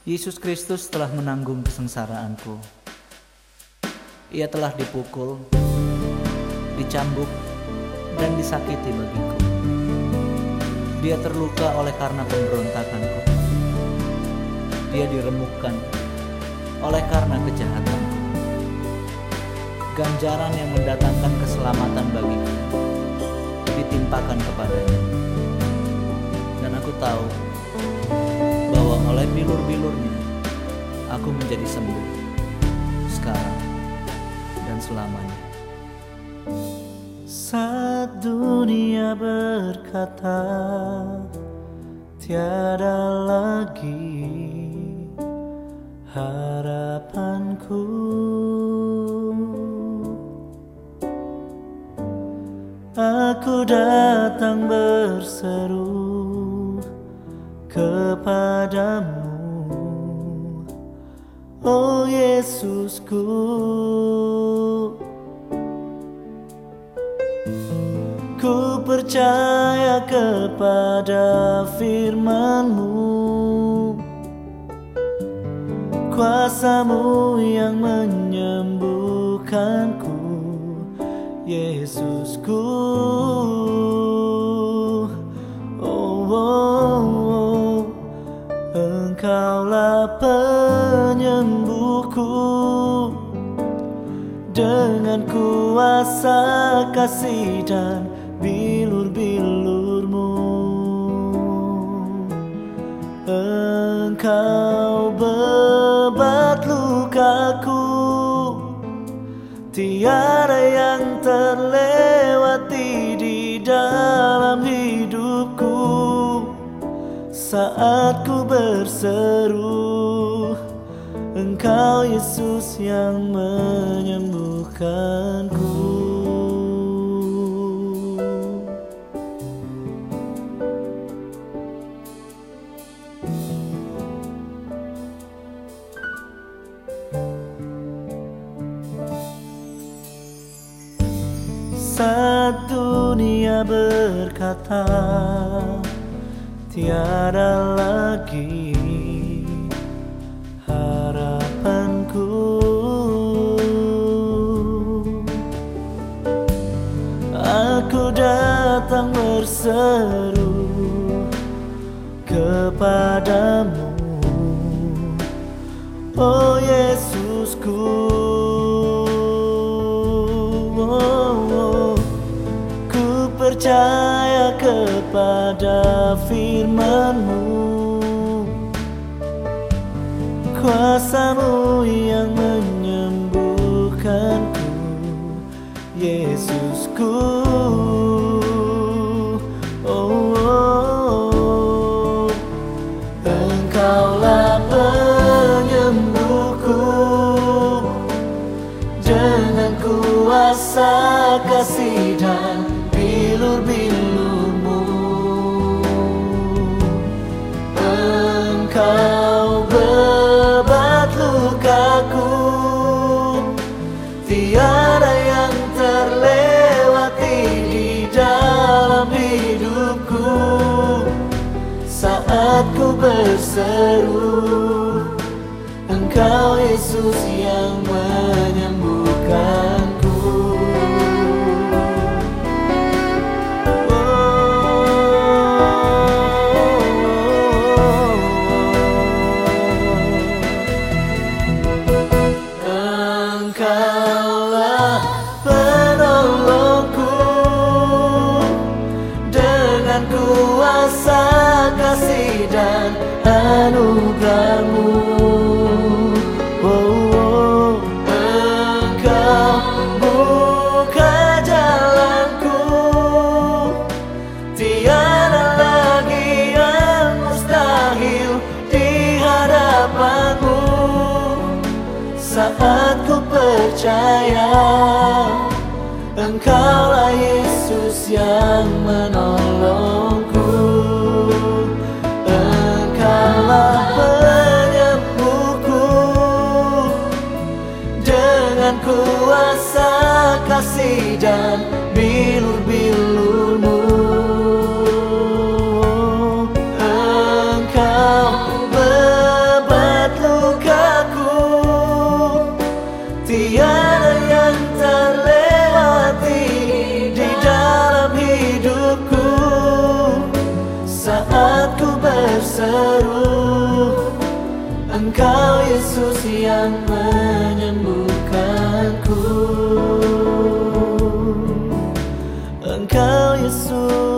Yesus Kristus telah menanggung kesengsaraanku. Ia telah dipukul, dicambuk, dan disakiti bagiku. Dia terluka oleh karena pemberontakanku. Dia diremukkan oleh karena kejahatanku. Ganjaran yang mendatangkan keselamatan bagiku ditimpakan kepadanya. Dan aku tahu bahwa oleh bilur-bilurnya aku menjadi sembuh sekarang dan selamanya. Saat dunia berkata tiada lagi harapanku, aku datang berseru kepadamu, oh Yesusku. Ku percaya kepada firman-Mu, kuasa-Mu yang menyembuhkanku, Yesusku. Engkaulah penyembuhku, dengan kuasa kasih dan bilur-bilur-Mu. Engkau bebat lukaku, tiada yang terlewati di dalam hidupku. Saat ku berseru, Engkau Yesus yang menyembuhkanku. Saat dunia berkata tiada lagi harapanku, aku datang berseru kepadamu, oh Yesusku. Ku percaya kepada firman-Mu, kuasa-Mu yang menyembuhkanku, Yesusku. Engkaulah penyembuhku, dengan kuasa kasih dan bilur-bilur-Mu. Engkau bebat lukaku, tiada yang terlewati di dalam hidupku. Saat ku berseru, Engkau Yesus yang menyembuhkanku. Engkaulah penolongku, dengan kuasa kasih dan anugerah-Mu. Engkau buka jalanku, tiada lagi yang mustahil di hadapan-Mu. Saat ku percaya, Engkaulah Yesus yang menolongku. Engkaulah penyembuhku, dengan kuasa kasih dan bilur-bilur-Mu. Engkau beban seru, Engkau Yesus yang menyembuhkanku. Engkau Yesus